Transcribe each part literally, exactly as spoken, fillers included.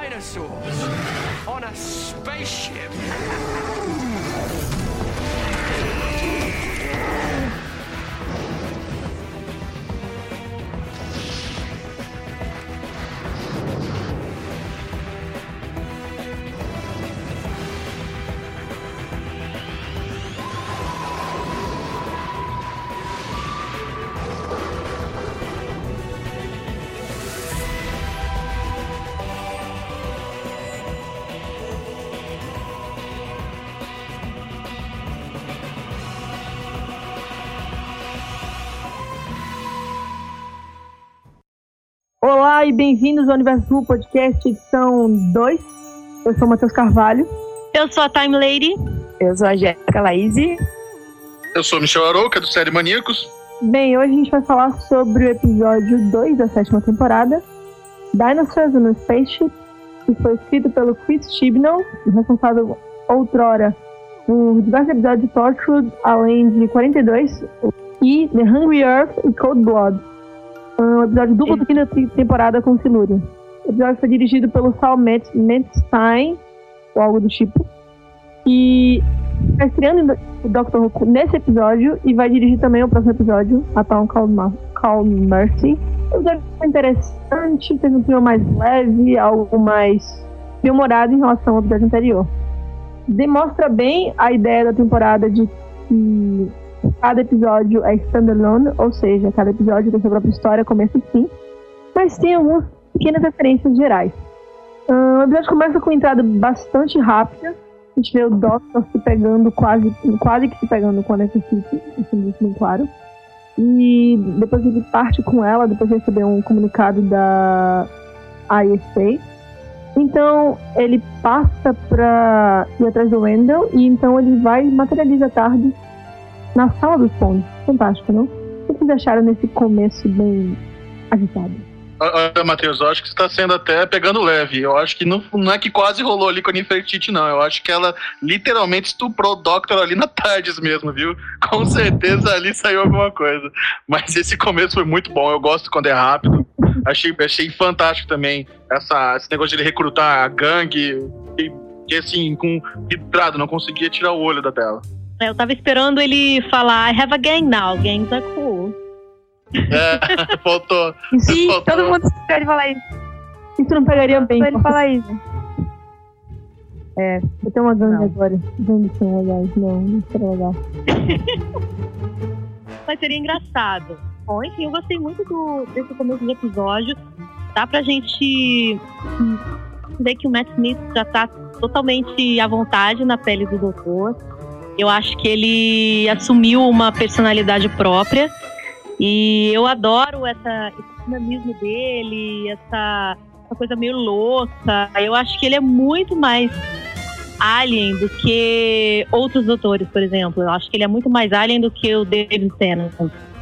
dinosaurs on a spaceship. Olá e bem-vindos ao Universo Who Podcast, edição dois. Eu sou o Matheus Carvalho. Eu sou a Time Lady. Eu sou a Jéssica Laíse. Eu sou o Michel Arouca, do Série Maníacos. Bem, hoje a gente vai falar sobre o episódio dois da sétima temporada, Dinosaurs on a Spaceship, que foi escrito pelo Chris Chibnall, responsável outrora por diversos episódios de Torchwood, além de quarenta e dois, e The Hungry Earth e Cold Blood. Um episódio duplo da quinta temporada com Silurian. O episódio foi dirigido pelo Saul Metzstein, ou algo do tipo. E está estreando o doutor Who nesse episódio e vai dirigir também o próximo episódio, A Town Called, Ma- Called Mercy. O episódio foi interessante, teve um clima mais leve, algo mais bem-humorado em relação ao episódio anterior. Demonstra bem a ideia da temporada de que cada episódio é standalone, ou seja, cada episódio tem sua própria história, começo e fim, mas tem algumas pequenas referências gerais. Uh, o episódio começa com uma entrada bastante rápida. A gente vê o Doctor se pegando, quase, quase que se pegando com a Necessity, isso é muito claro. E depois ele parte com ela, depois de receber um comunicado da I S A. Então ele passa pra ir atrás do Wendell, e então ele vai e materializa a tarde na sala dos pontos. Fantástico, não? O que vocês acharam nesse começo bem agitado? Olha, Matheus, eu acho que você tá sendo até pegando leve. Eu acho que não, não é que quase rolou ali com a Nefertiti, não. Eu acho que ela literalmente estuprou o Doctor ali na Tardes mesmo, viu? Com certeza ali saiu alguma coisa. Mas esse começo foi muito bom. Eu gosto quando é rápido. Achei, achei fantástico também essa, esse negócio de ele recrutar a gangue. Que, que assim, com vidrado, não conseguia tirar o olho da tela. Eu tava esperando ele falar I have a gang now, gangs are cool. É, faltou. Sim, faltou. todo mundo espera ele falar isso. Isso não pegaria bem. Só ele falar isso. É, eu tenho uma gangue Não. agora. Gangue são legais. Não, não seria legal. Mas seria engraçado. Bom, enfim, eu gostei muito do, desse começo do episódio. Dá pra gente hum, ver que o Matt Smith já tá totalmente à vontade na pele do doutor. Eu acho que ele assumiu uma personalidade própria e eu adoro essa, esse dinamismo dele, essa, essa coisa meio louca. Eu acho que ele é muito mais alien do que outros doutores, por exemplo. Eu acho que ele é muito mais alien do que o David Tennant.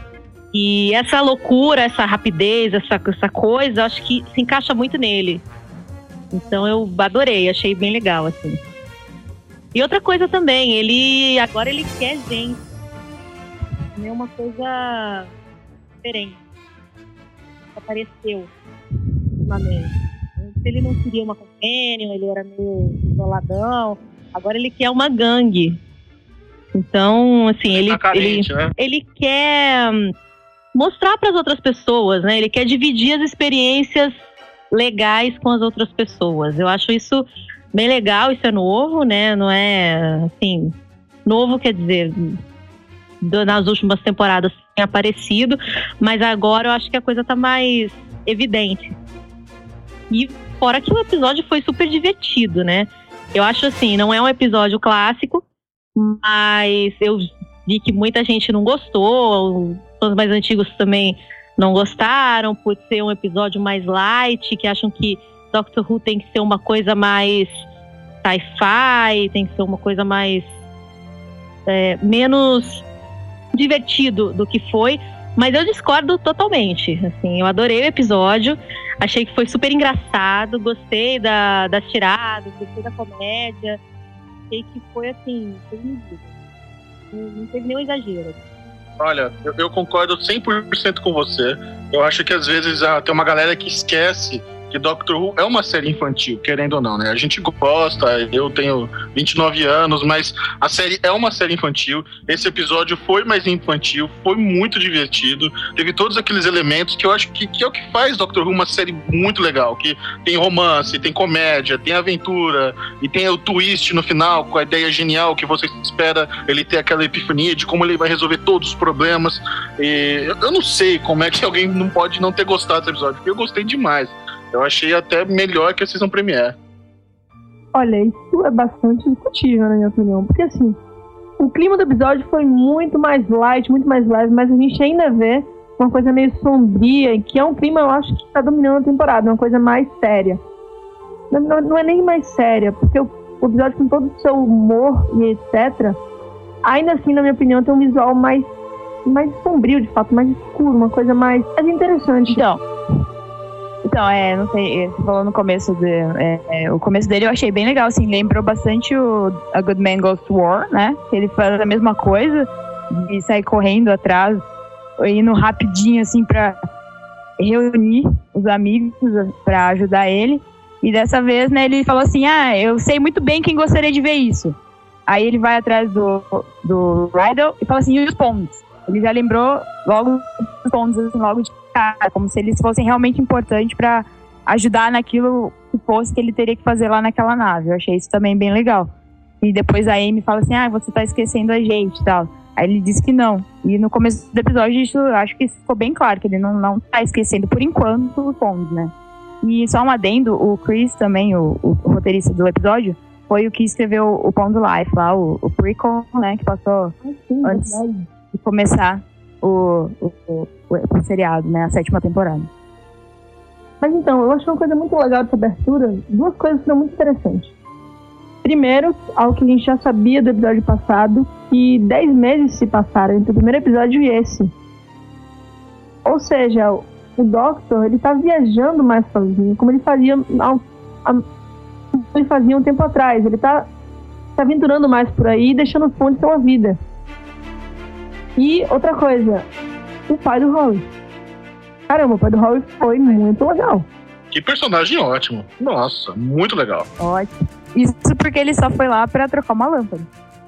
E essa loucura, essa rapidez, essa, essa coisa, eu acho que se encaixa muito nele. Então eu adorei, achei bem legal, assim. E outra coisa também, ele agora ele quer gente. É uma coisa diferente. Apareceu ultimamente. Se ele não queria uma companion, ele era meio isoladão. Agora ele quer uma gangue. Então, assim, ele, Tá carente, ele, né? ele quer mostrar para as outras pessoas, né? Ele quer dividir as experiências legais com as outras pessoas. Eu acho isso bem legal, isso é novo, né? Não é, assim, novo quer dizer, do, nas últimas temporadas tem aparecido, mas agora eu acho que a coisa tá mais evidente. E fora que o episódio foi super divertido, né? Eu acho assim, não é um episódio clássico, mas eu vi que muita gente não gostou, os mais antigos também não gostaram, por ser um episódio mais light, que acham que Doctor Who tem que ser uma coisa mais sci-fi, tem que ser uma coisa mais é, menos divertido do que foi, mas eu discordo totalmente. Assim, eu adorei o episódio, achei que foi super engraçado, gostei da, das tiradas, gostei da comédia, achei que foi assim, foi medido. Não, não teve nenhum exagero. Olha, eu, eu concordo cem por cento com você. Eu acho que às vezes ah, tem uma galera que esquece que Doctor Who é uma série infantil, querendo ou não, né? A gente gosta, eu tenho vinte e nove anos, mas a série é uma série infantil. Esse episódio foi mais infantil, foi muito divertido, teve todos aqueles elementos que eu acho que, que é o que faz Doctor Who uma série muito legal, que tem romance, tem comédia, tem aventura, e tem o twist no final, com a ideia genial que você espera ele ter aquela epifania de como ele vai resolver todos os problemas. E eu não sei como é que alguém não pode não ter gostado desse episódio, porque eu gostei demais. Eu achei até melhor que a Season Premiere. Olha, isso é bastante discutível, na minha opinião. Porque, assim, o clima do episódio foi muito mais light, muito mais leve, mas a gente ainda vê uma coisa meio sombria, que é um clima, eu acho, que está dominando a temporada, uma coisa mais séria. Não, não, não é nem mais séria, porque o, o episódio, com todo o seu humor e etcétera, ainda assim, na minha opinião, tem um visual mais, mais sombrio, de fato, mais escuro, uma coisa mais, mais interessante. Então... Então, é, não sei, você falou no começo, de, é, é, o começo dele eu achei bem legal, assim, lembrou bastante o A Good Man Goes to War, né, que ele faz a mesma coisa, de sair correndo atrás, indo rapidinho, assim, pra reunir os amigos, pra ajudar ele, e dessa vez, né, ele falou assim, ah, eu sei muito bem quem gostaria de ver isso. Aí ele vai atrás do, do Rydell e fala assim, e os Ponds? Ele já lembrou logo dos Ponds, assim, logo de cara, como se eles fossem realmente importantes pra ajudar naquilo que fosse que ele teria que fazer lá naquela nave. Eu achei isso também bem legal. E depois a Amy fala assim, ah, você tá esquecendo a gente e tal. Aí ele diz que não. E no começo do episódio, isso, acho que ficou bem claro, que ele não, não tá esquecendo, por enquanto, os Ponds, né? E só um adendo, o Chris também, o, o, o roteirista do episódio, foi o que escreveu o Pond Life lá, o, o prequel, né, que passou ah, sim, antes verdade. de começar o, o, o, o seriado, né, a sétima temporada. Mas então, eu acho uma coisa muito legal dessa abertura, duas coisas que são muito interessantes. Primeiro, algo que a gente já sabia do episódio passado, que dez meses se passaram entre o primeiro episódio e esse. Ou seja, o Doctor, ele tá viajando mais sozinho, como ele fazia, ao, ao, ele fazia um tempo atrás. Ele tá se aventurando mais por aí, deixando o Ponds ter uma vida. E outra coisa, o pai do Rory. Caramba, o pai do Rory foi muito legal. Que personagem ótimo. Nossa, muito legal. Ótimo. Isso porque ele só foi lá pra trocar uma lâmpada.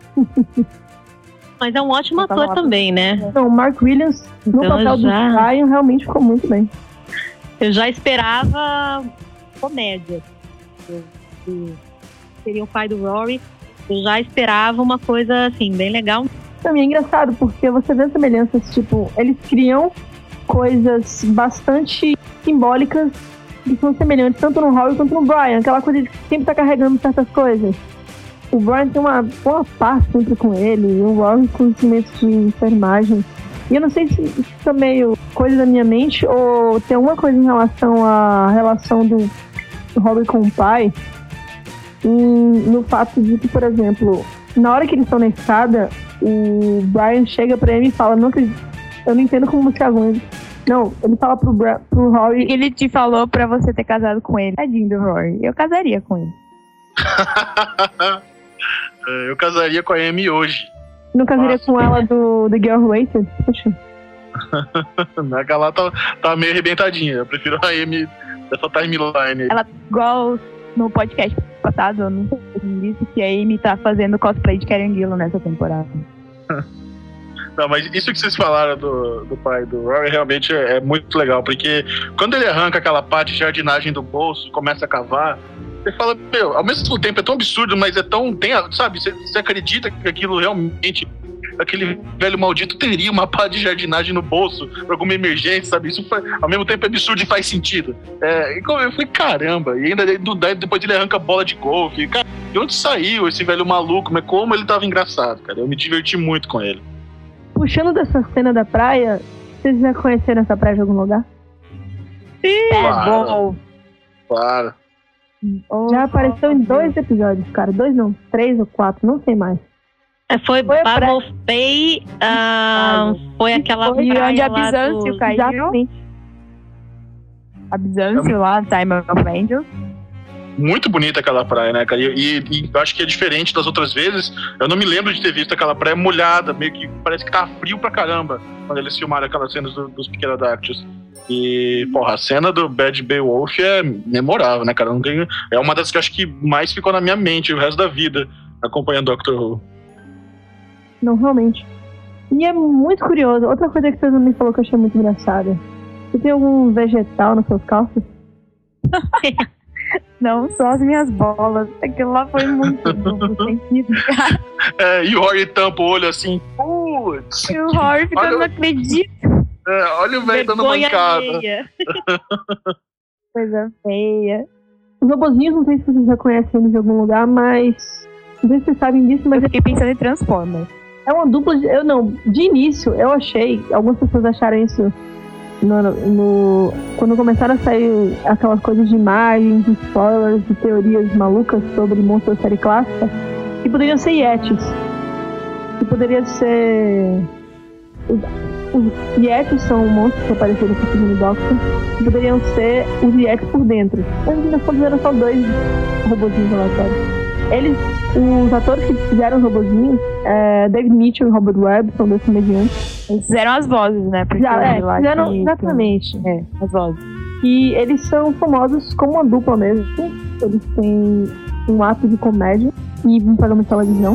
Mas é um ótimo ator também, né? Então, o Mark Williams, no então, papel já... do Ryan, realmente ficou muito bem. Eu já esperava comédia. Que seria o pai do Rory. Eu já esperava uma coisa, assim, bem legal. Também é engraçado, porque você vê semelhanças, tipo, eles criam coisas bastante simbólicas que são semelhantes tanto no Rory quanto no Brian. Aquela coisa de que sempre tá carregando certas coisas. O Brian tem uma, uma paz sempre com ele, o Rory com sentimentos de enfermagem. E eu não sei se isso é meio coisa da minha mente ou tem alguma coisa em relação à relação do, do Rory com o pai. E no fato de que, por exemplo, na hora que eles estão na escada, o Brian chega pra ele e fala, não acredito, eu não entendo como você aguenta. Não, ele fala pro, Bra- pro Rory... Ele te falou pra você ter casado com ele. Tadinho do Rory. Eu casaria com ele. Eu casaria com a Amy hoje. Não casaria Nossa. com ela do The Girl Who Waited? Poxa. A Galá tá, tá meio arrebentadinha. Eu prefiro a Amy dessa timeline. Ela, igual no podcast passado, eu não sei se disse que a Amy tá fazendo cosplay de Karen Gillan nessa temporada. Não, mas isso que vocês falaram do, do pai do Rory realmente é, é muito legal, porque quando ele arranca aquela parte de jardinagem do bolso e começa a cavar, você fala, meu, ao mesmo tempo é tão absurdo, mas é tão, tem, sabe, você, você acredita que aquilo realmente, aquele velho maldito teria uma pá de jardinagem no bolso pra alguma emergência, sabe, isso foi, ao mesmo tempo é absurdo e faz sentido. É, eu falei, caramba, e ainda depois ele arranca a bola de golfe, cara, de onde saiu esse velho maluco, mas como ele tava engraçado, cara, eu me diverti muito com ele. Puxando dessa cena da praia, vocês já conheceram essa praia de algum lugar? Sim, claro, é bom. Claro. Já apareceu em dois episódios, cara. Dois não, três ou quatro, não sei mais. É, foi Foi a Babel Bay, ah, foi aquela Foi praia onde a lá Bizâncio do... caiu. Exatamente. A Bizâncio lá, Time of Angels. Muito bonita aquela praia, né, cara? E, e, e eu acho que é diferente das outras vezes. Eu não me lembro de ter visto aquela praia molhada, meio que parece que tá frio pra caramba quando eles filmaram aquelas cenas do, dos Pterodactyls. E, porra, a cena do Bad Beowulf é memorável, né, cara? Não tem, é uma das que eu acho que mais ficou na minha mente o resto da vida, acompanhando Doctor Who. Não, realmente. E é muito curioso. Outra coisa que você me falou que eu achei muito engraçada. Você tem algum vegetal nas suas calças? Não, só as minhas bolas. Aquilo lá foi muito duplo sentido, cara. É, e o Rory tampa o olho assim, putz. E o Rory ficando, Olha- não acredito. É, olha o velho dando Vergonha mancada. alheia. Coisa feia. Os robozinhos, não sei se vocês já conhecem eles de algum lugar, mas... Não sei se vocês sabem disso, mas Eu fiquei pensando em Transformers. é uma dupla... De, eu não, de início, eu achei... Algumas pessoas acharam isso... No, no, quando começaram a sair aquelas coisas de imagens, de spoilers, de teorias malucas sobre monstros da série clássica, que poderiam ser Yetis. Que poderia ser... Os, os Yetis são monstros que apareceram no segundo Doctor, que poderiam ser os Yetis por dentro. Mas ainda fizeram só dois robozinhos aleatórios. Eles, os atores que fizeram os robozinhos, é, David Mitchell e Robert Webb, são dois comediantes. Eles fizeram as vozes, né? Porque Já, é, lá fizeram que- exatamente. É, as vozes. E eles são famosos como uma dupla mesmo. Eles têm um ato de comédia e um programa de televisão.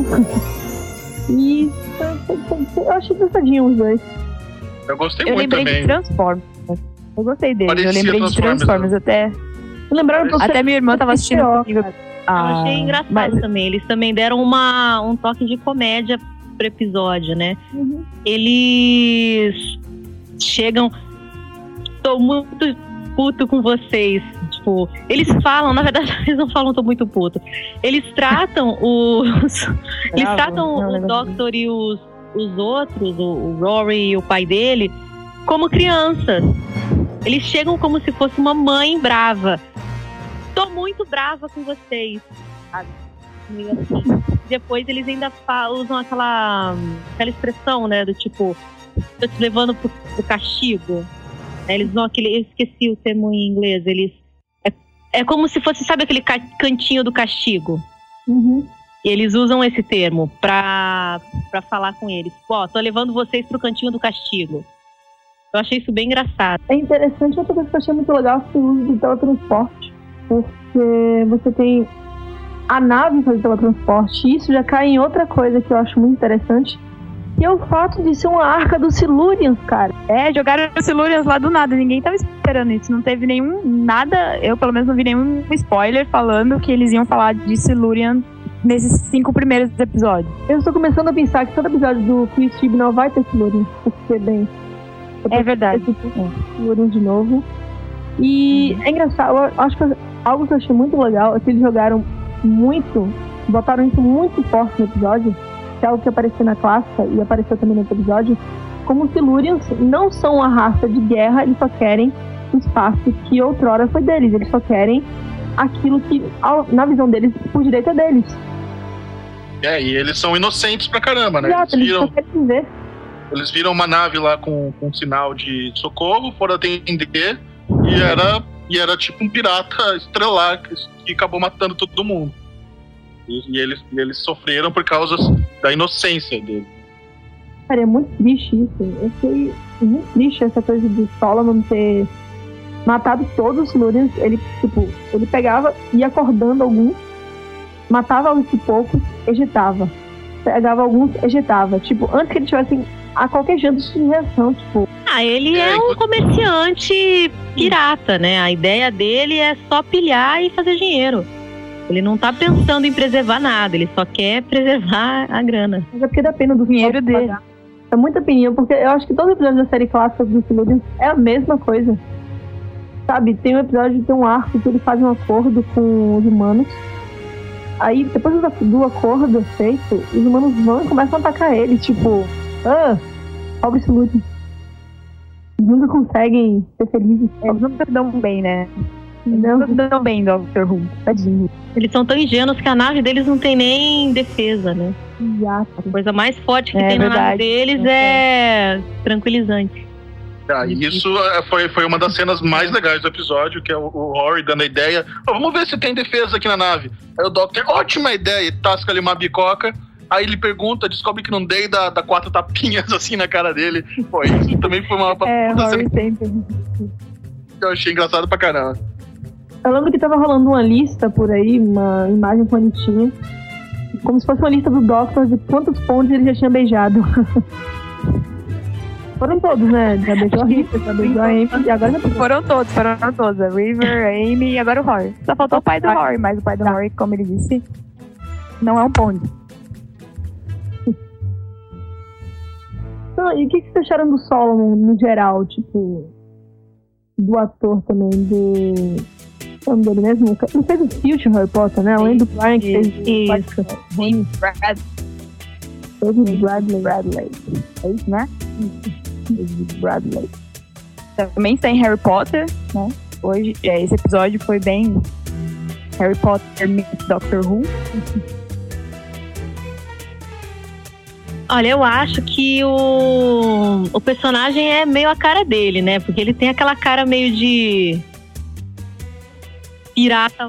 E eu achei engraçadinho os dois. Eu gostei Eu muito lembrei também. de Transformers. Eu gostei deles. Parecia eu lembrei de Transformers, Transformers até. Lembraram que eu Até minha irmã tava assistindo Pior, comigo. cara. Eu Ah, achei engraçado mas- também. Eles também deram uma, um toque de comédia pro episódio, né? Uhum. Eles chegam... Tô muito puto com vocês. Tipo, eles falam... Na verdade, eles não falam tô muito puto. Eles tratam os... eles Bravo. tratam Não, o negócio Doctor e os, os outros, o, o Rory e o pai dele, como crianças. Eles chegam como se fosse uma mãe brava. Tô muito brava com vocês, sabe? Meio assim. Depois eles ainda fa- usam aquela, aquela expressão, né? Do tipo, tô te levando pro, pro castigo. Né, eles usam aquele. Eu esqueci o termo em inglês. Eles. É, é como se fosse, sabe, aquele ca- cantinho do castigo. Uhum. E eles usam esse termo pra, pra falar com eles. Ó, tô levando vocês pro cantinho do castigo. Eu achei isso bem engraçado. É interessante, outra coisa que eu achei muito legal foi o uso do teletransporte. Porque você tem a nave fazer teletransporte, e isso já cai em outra coisa que eu acho muito interessante, que é o fato de ser uma arca dos Silurians, cara. É, jogaram os Silurians lá do nada. Ninguém tava esperando isso. Não teve nenhum. Nada. Eu, pelo menos, não vi nenhum spoiler falando que eles iam falar de Silurian nesses cinco primeiros episódios. Eu estou começando a pensar que todo episódio do Chris Chibnall vai ter Silurians, porque, bem... É verdade. Silurians de novo. E é engraçado, eu acho que algo que eu achei muito legal é que eles jogaram muito, botaram isso muito forte no episódio, que é algo que apareceu na clássica e apareceu também no episódio, como os Silurians não são uma raça de guerra, eles só querem o espaço que outrora foi deles, eles só querem aquilo que, na visão deles, por direito é deles. É, e eles são inocentes pra caramba, né? Exato, Eles eles viram, só querem viver. eles viram uma nave lá com, com um sinal de socorro, foram atender e era, e era tipo um pirata estrelar que, que acabou matando todo mundo. E, e eles, e eles sofreram por causa da inocência dele. Cara, é muito triste isso. Eu achei muito triste essa coisa de Solomon ter matado todos os Silurians. Ele, tipo, ele pegava, ia acordando alguns, matava alguns poucos, ejetava. Pegava alguns, ejetava. Tipo, antes que eles tivessem a qualquer jeito de reação, tipo... Ah, ele É, é um inclu- comerciante pirata, né? A ideia dele é só pilhar e fazer dinheiro. Ele não tá pensando em preservar nada, ele só quer preservar a grana. Mas é porque dá pena do Dinheiro dinheiro dele. É muita peninha, porque eu acho que todo episódio da série clássica do Silurians é a mesma coisa. Sabe, tem um episódio, tem um arco que ele faz um acordo com os humanos. Aí, depois do acordo feito, os humanos vão e começam a atacar ele, tipo... Ah, pobre Silurians. Eles nunca conseguem ser felizes. Eles nunca se dão bem, né? Não, Nunca se dão bem, Doctor Who. tadinho. Eles são tão ingênuos que a nave deles não tem nem defesa, né? Exato. A coisa mais forte que É tem na nave verdade. deles Não é tranquilizante. Ah, e isso é, foi, foi uma das cenas mais legais do episódio, que é o, o Rory dando a ideia. "Ó, vamos ver se tem defesa aqui na nave." Aí o Doctor, ótima ideia, e tasca ali uma bicoca Aí ele pergunta, descobre que não dei e dá, dá quatro tapinhas assim na cara dele. Pô, isso também foi uma... É, Rory sempre. Eu achei engraçado pra caramba. Eu lembro que tava rolando uma lista por aí, uma imagem com a listinha, como se fosse uma lista do Doctor de quantos pontos ele já tinha beijado. Foram todos, né? Já beijou a Rita, já beijou a Amy, e agora já beijou. Foram todos, foram todos. A River, a Amy e agora o Rory. Só faltou o pai do Rory, mas o pai do Rory, como ele disse, não é um ponto. Então, e o que, que vocês acharam do Solomon, no geral? Tipo, do ator também, do... O nome dele mesmo? Ele fez o Future Harry Potter, né? Além do Brian, que fez Isso. o Brad. Fez o Bradley. Bradley. É isso, né? Fez o Bradley. Também está em Harry Potter, né? Hoje, é, esse episódio foi bem Harry Potter meets Doctor Who. Olha, eu acho que o, o personagem é meio a cara dele, né? Porque ele tem aquela cara meio de pirata.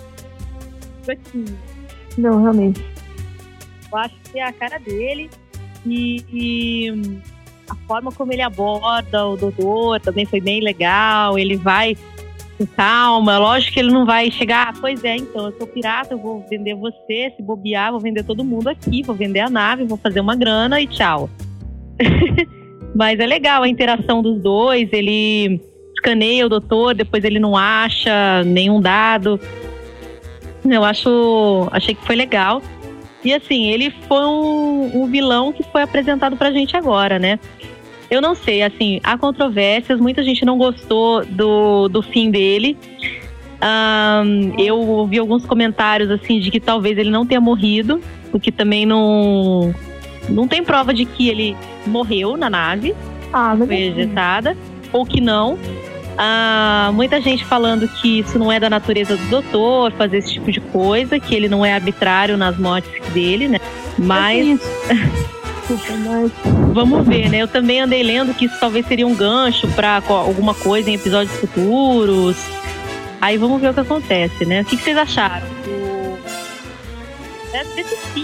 Não, realmente. Eu acho que é a cara dele. E, e a forma como ele aborda o doutor também foi bem legal. Ele vai com calma. Lógico que ele não vai chegar, ah, pois é, então, eu sou pirata, eu vou vender você, se bobear, vou vender todo mundo aqui, vou vender a nave, vou fazer uma grana e tchau. Mas é legal a interação dos dois. Ele escaneia o doutor, depois ele não acha nenhum dado. Eu acho, achei que foi legal. E assim, ele foi um, um vilão que foi apresentado pra gente agora, né? Eu não sei, assim, há controvérsias, muita gente não gostou do, do fim dele. Um, eu ouvi alguns comentários, assim, de que talvez ele não tenha morrido, porque também não, não tem prova de que ele morreu na nave, Ah, mas foi ejetada, ou que não. Uh, muita gente falando que isso não é da natureza do doutor, fazer esse tipo de coisa, que ele não é arbitrário nas mortes dele, né? Mas... Desculpa, mas... Vamos ver, né? Eu também andei lendo que isso talvez seria um gancho pra alguma coisa em episódios futuros. Aí vamos ver o que acontece, né? O que, que vocês acharam do... desse fim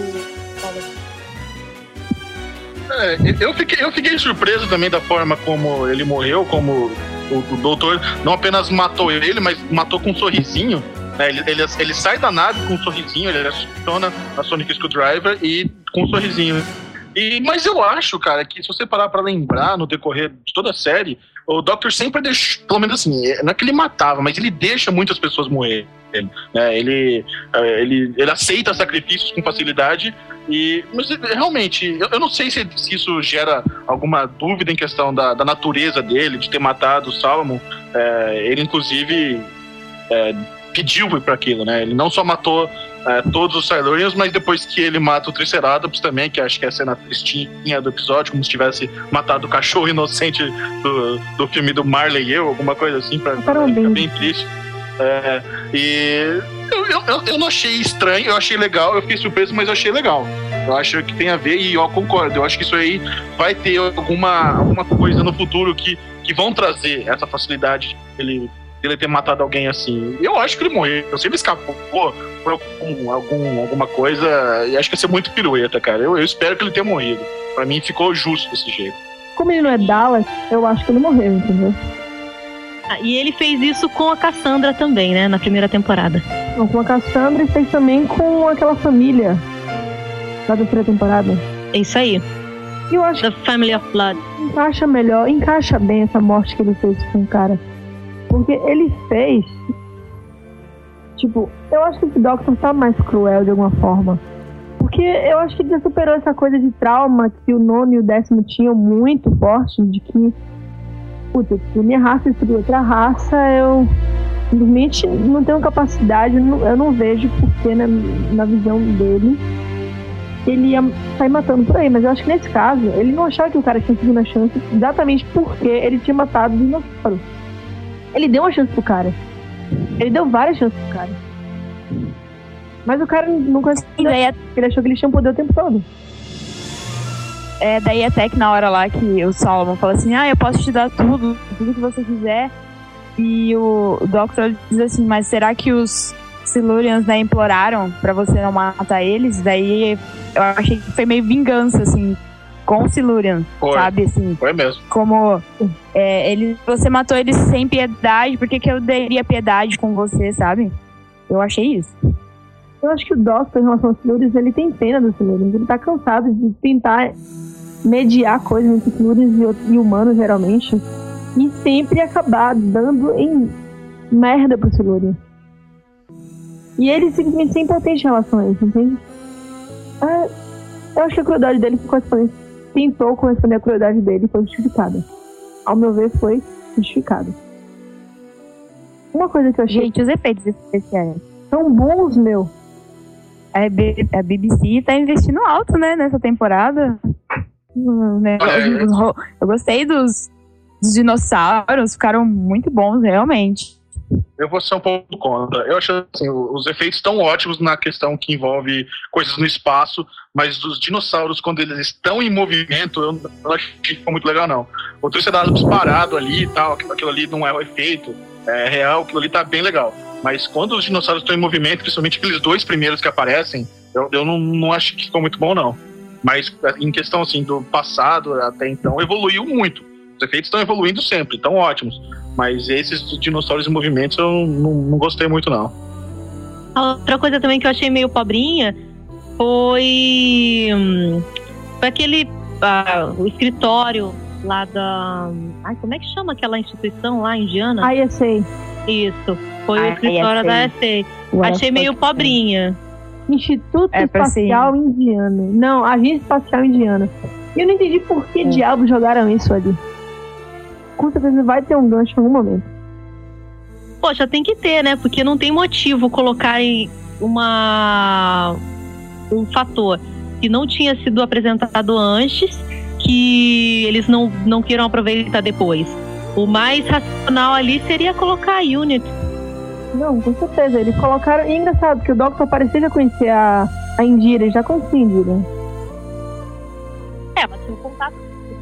do... É, eu, fiquei, eu fiquei surpreso também da forma como ele morreu, como o, o doutor não apenas matou ele, mas matou com um sorrisinho. Né? Ele, ele, ele sai da nave com um sorrisinho, ele aciona a Sonic Screwdriver e com um sorrisinho. E, mas eu acho, cara, que se você parar pra lembrar no decorrer de toda a série, o Doctor sempre deixou, pelo menos assim, não é que ele matava, mas ele deixa muitas pessoas morrer. Né? Ele, ele, ele aceita sacrifícios com facilidade. E, mas realmente, eu, eu não sei se, se isso gera alguma dúvida em questão da, da natureza dele, de ter matado o Solomon. É, ele, inclusive, é, pediu para aquilo, né? Ele não só matou é, todos os Silurians, mas depois que ele mata o Triceratops também, que acho que é a cena tristinha do episódio, como se tivesse matado o cachorro inocente do, do filme do Marley e eu, alguma coisa assim, pra, pra ficar bem triste. É, e eu, eu, eu não achei estranho, eu achei legal, eu fiquei surpreso, mas eu achei legal. Eu acho que tem a ver e eu concordo. Eu acho que isso aí vai ter alguma, alguma coisa no futuro que, que vão trazer essa facilidade dele, dele ter matado alguém assim. Eu acho que ele morreu. Se ele escapou por algum, algum, alguma coisa, eu acho que ia ser muito pirueta, cara. Eu, eu espero que ele tenha morrido. Pra mim ficou justo desse jeito. Como ele não é Dallas, eu acho que ele morreu, entendeu? Ah, e ele fez isso com a Cassandra também, né? Na primeira temporada. Não, com a Cassandra e fez também com aquela família da terceira temporada. É isso aí. E eu acho The Family of Blood. que encaixa melhor, encaixa bem essa morte que ele fez com o cara. Porque ele fez... Tipo, eu acho que esse Doctor tá mais cruel de alguma forma. Porque eu acho que ele já superou essa coisa de trauma que o nono e o décimo tinham muito forte, de que puta, se minha raça destruir outra raça, eu simplesmente não tenho capacidade, eu não, eu não vejo porque na, na visão dele ele ia sair matando por aí. Mas eu acho que nesse caso, ele não achava que o cara tinha segunda chance exatamente porque ele tinha matado o dinossauro. Ele deu uma chance pro cara. Ele deu várias chances pro cara. Mas o cara não conseguiu. Ele achou que ele tinha poder o tempo todo. É, daí até que na hora lá que o Solomon fala assim, ah, eu posso te dar tudo, tudo que você quiser. E o, o Doctor diz assim, mas será que os Silurians, né, imploraram pra você não matar eles? Daí eu achei que foi meio vingança, assim, com o Silurian, Foi. sabe, assim. Foi mesmo. Como é, ele, você matou ele sem piedade, por que que eu daria piedade com você, sabe? Eu achei isso. Eu acho que o Doctor, em relação aos Silurians, ele tem pena dos Silurians. Ele tá cansado de tentar mediar coisas entre Silurians e, outros- e humanos, geralmente. E sempre acabar dando em merda pro Silurian. E ele simplesmente sem impotente em relação a isso, entende? Ah, eu acho que a crueldade dele foi correspondente. Tentou corresponder à crueldade dele e foi justificada. Ao meu ver, foi justificada. Uma coisa que eu achei Gente, os efeitos especiais. tão bons, meu. A B- a B B C tá investindo alto, né, nessa temporada. Hum, né, É. os ro- Eu gostei dos, dos dinossauros, ficaram muito bons, realmente. Eu vou ser um pouco contra. Eu acho assim, o- os efeitos estão ótimos na questão que envolve coisas no espaço, mas os dinossauros, quando eles estão em movimento, eu não acho que ficou muito legal, não. O Triceratops parado ali e tal, aquilo aquilo ali não é o efeito, é real, aquilo ali tá bem legal. Mas quando os dinossauros estão em movimento, principalmente aqueles dois primeiros que aparecem, eu, eu não, não acho que ficou muito bom, não. Mas em questão assim, do passado até então, evoluiu muito. Os efeitos estão evoluindo sempre, estão ótimos. Mas esses dinossauros em movimentos eu não, não gostei muito, não. A outra coisa também que eu achei meio pobrinha foi, hum, foi aquele ah, o escritório lá da... Ai, como é que chama aquela instituição lá indiana? I S A, Isso, foi Ah, o escritório da I S A. Achei meio pobrinha. Instituto É, pra Espacial Indiano. Não, Agência Espacial Indiana. E eu não entendi por que É. diabos jogaram isso ali. Com certeza vai ter um gancho em algum momento. Poxa, tem que ter, né? Porque não tem motivo colocar em uma um fator que não tinha sido apresentado antes, que eles não, não queiram aproveitar depois. O mais racional ali seria colocar a Unit. Não, com certeza. Eles colocaram. E é engraçado, porque o Doctor parecia já conhecer a, a Indira, ele já conhecia a Indira. É, mas tinha um contato.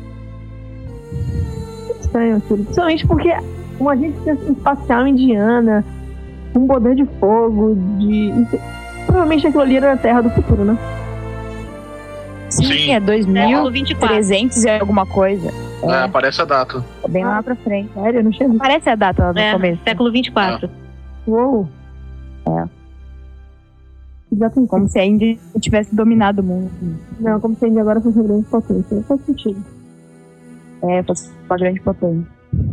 Estranho aquilo. Principalmente porque uma agência espacial indiana, um poder de fogo, de. Provavelmente aquilo ali era a Terra do futuro, né? Sim, Sim. é dois mil Século vinte e quatro. trezentos e alguma coisa. É, É, aparece a data. é bem lá pra frente. Sério, eu não tinha visto. Parece a data lá no É, começo. século vinte e quatro. Uou. É. Exatamente. Como se a Índia tivesse dominado o mundo. Não, como se a Índia agora fosse uma grande potência. Não faz sentido. É, fosse uma grande potência.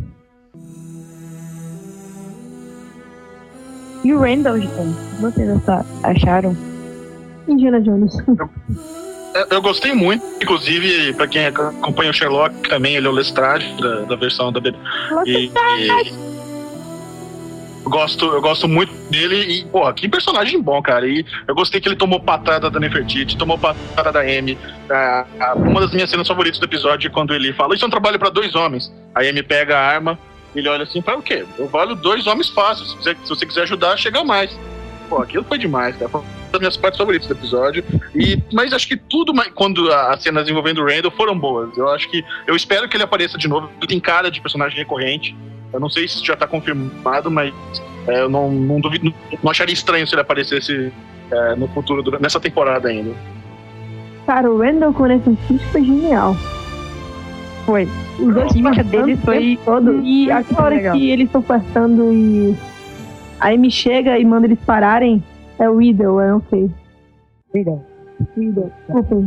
E o Randall, gente, vocês essa- acharam? Indiana Jones. Eu- Eu gostei muito, inclusive, pra quem acompanha o Sherlock também, ele é o Lestrade da, da versão da B B C. E, e- eu gosto, eu gosto muito dele e, porra, que personagem bom, cara. E eu gostei que ele tomou patada da Nefertiti, tomou patada da Amy. Ah, ah, uma das minhas cenas favoritas do episódio é quando ele fala: isso é um trabalho pra dois homens. A Amy pega a arma, ele olha assim: para o quê? Eu valho dois homens fáceis. Se, quiser- se você quiser ajudar, chega mais. Pô, aquilo foi demais, cara. Foi uma das minhas partes favoritas do episódio. E, mas acho que tudo, mais- quando a- as cenas envolvendo o Randall foram boas. Eu acho que. Eu espero que ele apareça de novo. Ele tem cara de personagem recorrente. Eu não sei se isso já tá confirmado, mas é, eu não, não duvido. Não acharia estranho se ele aparecesse é, no futuro, durante- nessa temporada ainda. Cara, o Randall com o Nefertiti foi genial. Foi. Os dois A química flertando deles o foi tempo todo. E muito aquela hora legal. que eles estão flertando e a Amy chega e manda eles pararem, é o Riddle, é ok. Riddle. Riddle. Ok.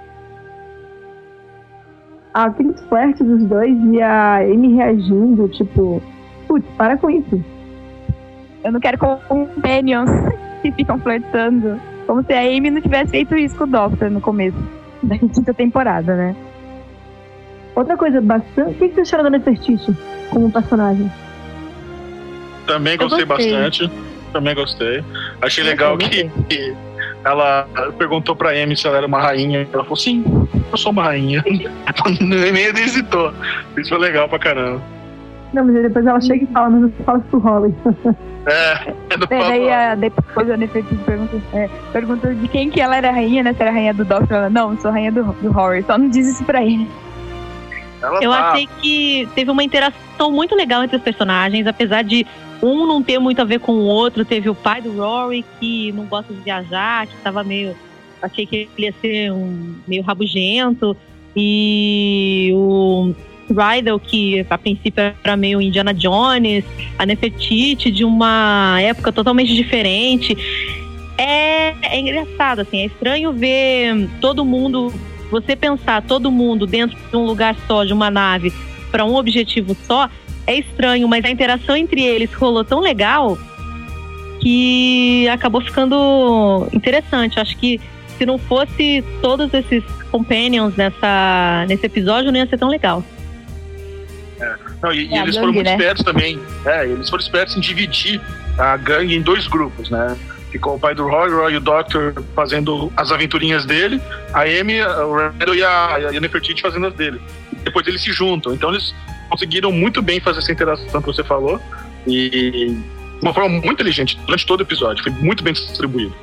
Ah, aqueles flertes dos dois e a Amy reagindo, tipo, putz, para com isso. Eu não quero companions que ficam flertando. Como se a Amy não tivesse feito isso com o Doctor no começo da quinta temporada, né? Outra coisa bastante. O que que você achou da Nefertiti como personagem? Também Eu gostei, gostei. bastante. Também gostei. Achei Eu legal gostei, que, que ela perguntou pra Amy se ela era uma rainha. Ela falou: sim, eu sou uma rainha. Nem hesitou. Isso foi legal pra caramba. Não, mas aí depois ela chega e fala, mas não fala isso pro Holly. É, é do É, daí a, depois a Nefertiti pergunta, é, perguntou de quem que ela era rainha, né? Se era rainha do Doctor. Ela, não, sou rainha do, do Horror. Só não diz isso pra ele. Ela Eu tá- achei que teve uma interação muito legal entre os personagens, apesar de um não ter muito a ver com o outro. Teve o pai do Rory, que não gosta de viajar, que estava meio achei que ele ia ser um meio rabugento. E o Rydell, que a princípio era meio Indiana Jones, a Nefertiti de uma época totalmente diferente. É, é engraçado, assim, é estranho ver todo mundo, você pensar todo mundo dentro de um lugar só, de uma nave, para um objetivo só, é estranho, mas a interação entre eles rolou tão legal que acabou ficando interessante. Acho que se não fosse todos esses companions nessa, nesse episódio, não ia ser tão legal. É. Não, e, e é eles gangue, foram muito né? espertos também. É, eles foram espertos em dividir a gangue em dois grupos, né? Ficou o pai do Roy, o Roy e o Doctor fazendo as aventurinhas dele, a Amy, o Randall e a, e a Nefertiti fazendo as dele. Depois eles se juntam. Então eles conseguiram muito bem fazer essa interação que você falou, e de uma forma muito inteligente durante todo o episódio. Foi muito bem distribuído.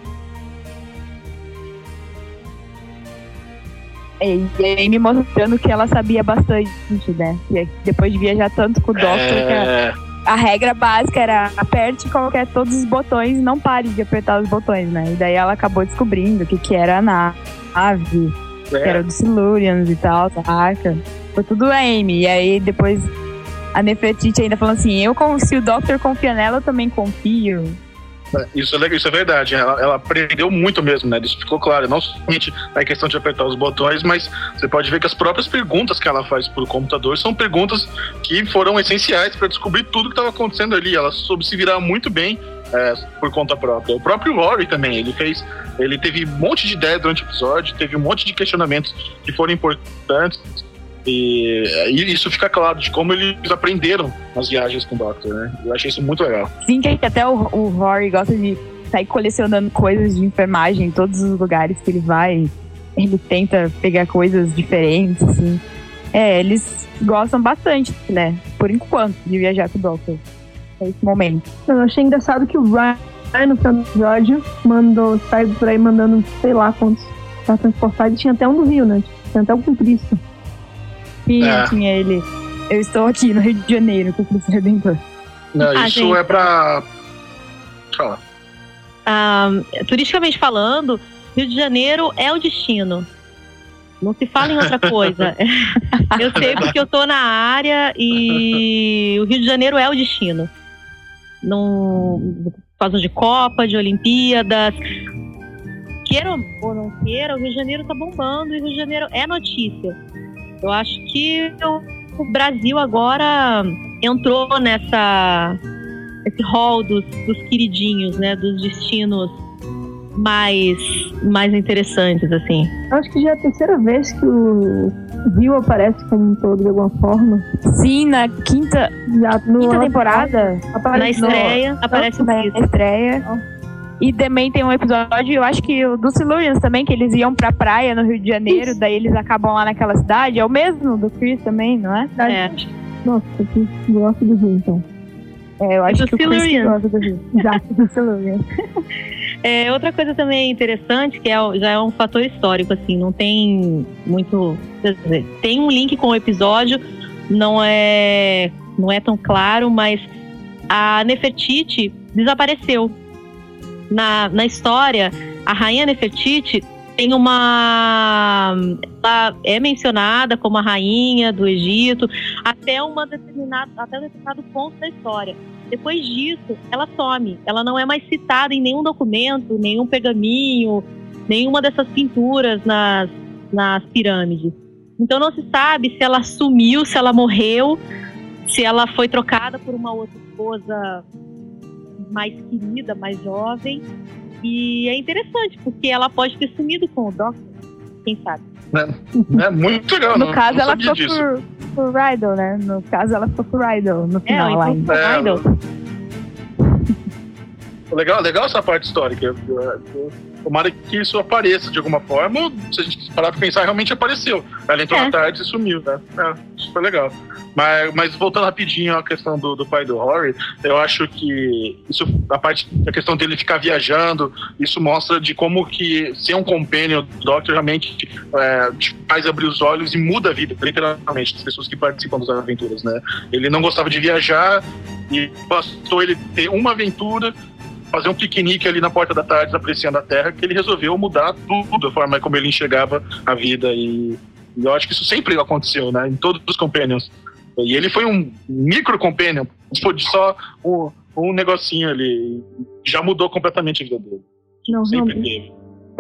E aí me mostrando que ela sabia bastante, né? E depois de viajar tanto com o Doctor, É... que a, a regra básica era aperte qualquer, todos os botões e não pare de apertar os botões, né? E daí ela acabou descobrindo o que, que era a nave, que era dos Silurians e tal, a arca. Foi tudo a Amy. E aí depois a Nefertiti ainda falando assim, eu, se o Doctor confia nela, eu também confio. Isso é legal, isso é verdade. Ela, ela aprendeu muito mesmo, né? Isso ficou claro. Não somente na questão de apertar os botões, mas você pode ver que as próprias perguntas que ela faz por computador são perguntas que foram essenciais para descobrir tudo que estava acontecendo ali. Ela soube se virar muito bem é, por conta própria. O próprio Rory também, ele fez, ele teve um monte de ideia durante o episódio, teve um monte de questionamentos que foram importantes. E, e isso fica claro de como eles aprenderam nas viagens com o Doctor, né? Eu achei isso muito legal. Sim, que até o, o Rory gosta de sair colecionando coisas de enfermagem em todos os lugares que ele vai. Ele tenta pegar coisas diferentes, assim. É, eles gostam bastante, né? Por enquanto, de viajar com o Doctor. Nesse momento. Eu achei engraçado que o Ryan, no final do episódio, mandou, saiu por aí mandando, sei lá quantos pra transportar. E tinha até um do Rio, né? Tinha até um com Cristo. Tinha, É. tinha ele. Eu estou aqui no Rio de Janeiro com o Cristo Redentor. Não, Ah, isso gente. é pra... Fala. Ah, turisticamente falando, Rio de Janeiro é o destino. Não se fala em outra coisa. Eu sei porque eu tô na área e o Rio de Janeiro é o destino. Não, por causa de Copa, de Olimpíadas. Queira ou não queira, o Rio de Janeiro tá bombando e o Rio de Janeiro é notícia. Eu acho que o, o Brasil agora entrou nessa esse hall dos, dos queridinhos, né? Dos destinos mais, mais interessantes, assim. Eu acho que já é a terceira vez que o Rio aparece como um todo de alguma forma. Sim, na quinta, Já no quinta ano temporada, passado, Na aparece no- estreia aparece o na Cristo. estreia. E também tem um episódio, eu acho que o dos Silurians também, que eles iam pra praia no Rio de Janeiro, daí eles acabam lá naquela cidade. É o mesmo do Chris também, não é? É. Nossa, que gosto do Rio, então. É, eu acho Do que o Chris que Silurians. gosta do Rio. Exato, do Silurians. É, outra coisa também interessante, que é, o- já é um fator histórico, assim, não tem muito... Quer dizer, tem um link com o episódio, não é, não é tão claro, mas a Nefertiti desapareceu. Na, na história, a rainha Nefertiti tem uma... Ela é mencionada como a rainha do Egito até, uma determinada, até um determinado ponto da história. Depois disso, ela some. Ela não é mais citada em nenhum documento, nenhum pergaminho, nenhuma dessas pinturas nas, nas pirâmides. Então não se sabe se ela sumiu, se ela morreu, se ela foi trocada por uma outra esposa mais querida, mais jovem. E é interessante, porque ela pode ter sumido com o Doctor, quem sabe. É muito legal, No não, caso, não ela sabia ficou disso. por, por Rydell, né? No caso, ela ficou por Rydell no É, final ou lá. então ainda. É, Idol. Legal, legal essa parte histórica. Eu- eu- eu- Tomara que isso apareça de alguma forma. Ou, se a gente parar pra pensar, realmente apareceu. Ela entrou É. na tarde e sumiu, né? É, isso foi legal. Mas, mas voltando rapidinho à questão do, do pai do Rory, eu acho que isso, a parte da questão dele ficar viajando, isso mostra de como que ser um companion do Doctor realmente é, te faz abrir os olhos e muda a vida, literalmente, das pessoas que participam das aventuras, né? Ele não gostava de viajar e bastou ele ter uma aventura fazer um piquenique ali na porta da tarde, apreciando a Terra, que ele resolveu mudar tudo, a forma como ele enxergava a vida. E, e eu acho que isso sempre aconteceu, né? Em todos os Companions. E ele foi um micro Companion, foi só um, um negocinho ali. Já mudou completamente a vida dele. Não, sempre não. teve.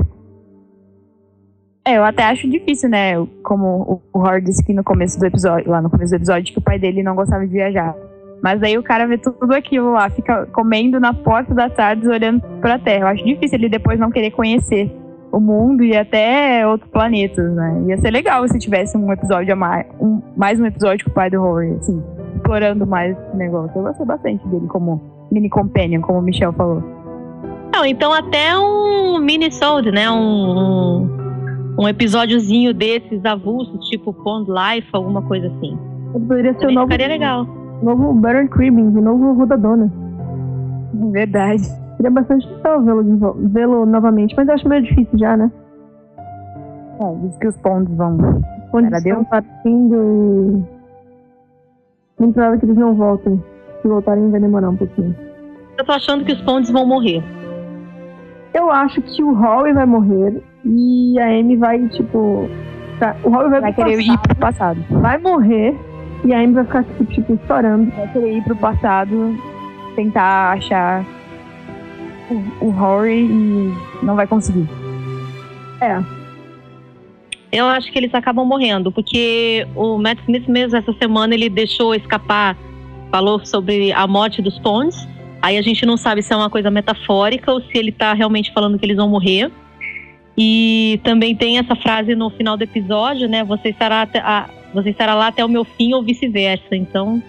É, eu até acho difícil, né? Como o Howard disse que no começo do episódio, lá no começo do episódio, que o pai dele não gostava de viajar. Mas aí o cara vê tudo aquilo lá, fica comendo na porta da tarde, olhando pra Terra. Eu acho difícil ele depois não querer conhecer o mundo e até outros planetas, né? Ia ser legal se tivesse um episódio a mais, um, mais um episódio com o pai do Howard, assim, explorando mais esse negócio. Eu gostei bastante dele como mini companion, como o Michel falou. Não, então até um mini-sode, né? Um, um, um episódiozinho desses avulsos, tipo Pond Life, alguma coisa assim. Ele poderia ser o Também novo, ficaria legal. novo Baron Cribbins, o novo Rodadona. Verdade. Seria bastante legal vê-lo, de vo- vê-lo novamente, mas eu acho meio difícil já, né? É, diz que os pontos vão. Onde Era estão Deus? partindo e... Muito provável que eles não voltem. Se voltarem vai demorar um pouquinho. Eu tô achando que os Ponds vão morrer. Eu acho que o Howie vai morrer e a Amy vai, tipo... Tá, o Howie vai, Vai pro querer ir passado, pro passado. vai morrer e a Amy vai ficar, tipo, estourando. Vai querer ir pro passado, tentar achar o, o Rory e não vai conseguir. É. Eu acho que eles acabam morrendo, porque o Matt Smith mesmo essa semana ele deixou escapar, falou sobre a morte dos Ponds. Aí a gente não sabe se é uma coisa metafórica ou se ele tá realmente falando que eles vão morrer. E também tem essa frase no final do episódio, né? Você estará, até, a, você estará lá até o meu fim ou vice-versa. Então,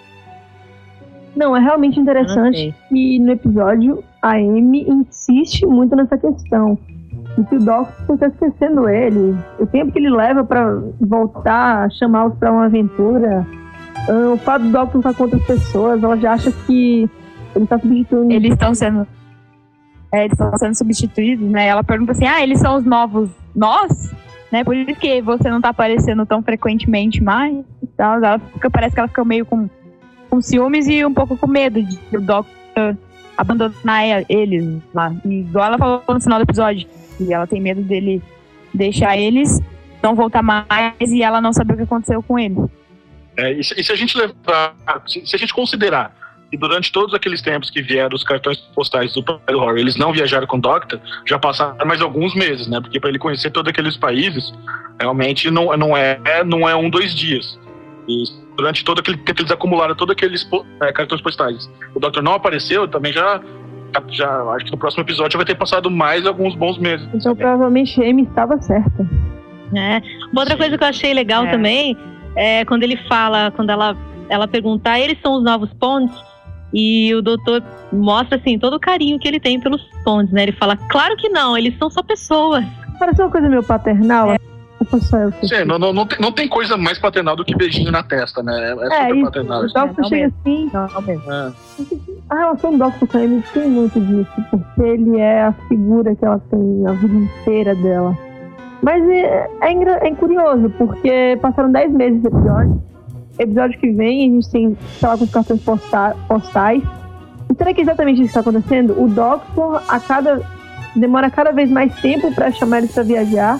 Não, é realmente eu não interessante sei. que no episódio a Amy insiste muito nessa questão. E que o Doctor está esquecendo ele. O tempo que ele leva pra voltar, chamá-los pra uma aventura. ah, O fato do Doctor estar com outras pessoas, ela já acha que ele tá substituindo. Eles estão sendo. É, eles estão sendo substituídos, né? Ela pergunta assim: ah, eles são os novos nós? Né? Por isso que você não tá aparecendo tão frequentemente mais e tal. Ela fica, parece que ela fica meio com, com ciúmes e um pouco com medo de o Doctor abandonar eles lá. E igual ela falou no final do episódio, que ela tem medo dele deixar eles, não voltar mais e ela não saber o que aconteceu com ele. É, e, se, e se a gente levar, se, se a gente considerar que durante todos aqueles tempos que vieram os cartões postais do pai do Rory, eles não viajaram com o Doctor, já passaram mais alguns meses, né? Porque para ele conhecer todos aqueles países, realmente não, não, é, não é um, dois dias. E durante todo aquele tempo eles acumularam todos aqueles é, cartões postais. O Doctor não apareceu, também já, já acho que no próximo episódio vai ter passado mais alguns bons meses. Então provavelmente a Amy estava certa. É. Uma outra coisa que eu achei legal É. também é quando ele fala, quando ela, ela pergunta, ah, eles são os novos Ponds? E o doutor mostra, assim, todo o carinho que ele tem pelos Ponds, né? Ele fala, claro que não, eles são só pessoas. Parece uma coisa meio paternal. É. Ou foi só eu que Sim, não, não, não, tem, não tem coisa mais paternal do que beijinho na testa, né? É, é É, super isso. paternal. O isso. Doctor não chega mesmo. assim. Não, não mesmo. É. A relação do Doctor com a Amy tem muito disso, porque ele é a figura que ela tem a vida inteira dela. Mas é, é, engra- é curioso, porque passaram dez meses de episódio. Episódio que vem, a gente tem, sei lá, com os cartões posta- postais. E será que é exatamente isso que está acontecendo? O Doctor a cada, demora cada vez mais tempo para chamar eles para viajar.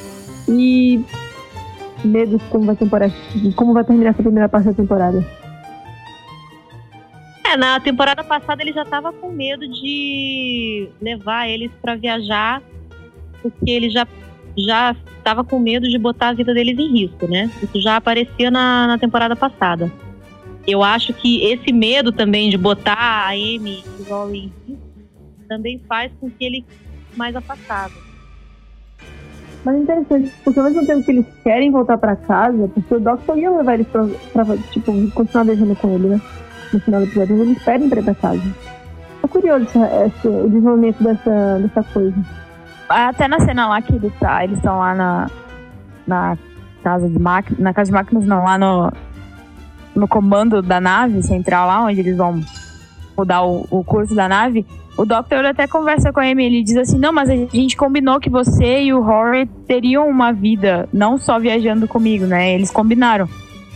E medo de como vai, temporada, como vai terminar essa primeira parte da temporada. É, na temporada passada ele já tava com medo de levar eles pra viajar, porque ele já já tava com medo de botar a vida deles em risco, né? Isso já aparecia na, na temporada passada. Eu acho que esse medo também de botar a Amy e o Rory em risco também faz com que ele fique mais afastado. Mas é interessante, porque ao mesmo tempo que eles querem voltar pra casa, porque o Doctor ia levar eles pra, pra tipo, continuar viajando com ele, né? No final do episódio, eles pedem pra ir pra casa. É curioso esse, esse, o desenvolvimento dessa, dessa coisa. Até na cena lá que ele tá, eles estão lá na, na casa de máquinas, na casa de máquinas não, lá no, no comando da nave central lá, onde eles vão mudar o, o curso da nave. O Doctor até conversa com a Amy, ele diz assim, não, mas a gente combinou que você e o Rory teriam uma vida, não só viajando comigo, né? Eles combinaram.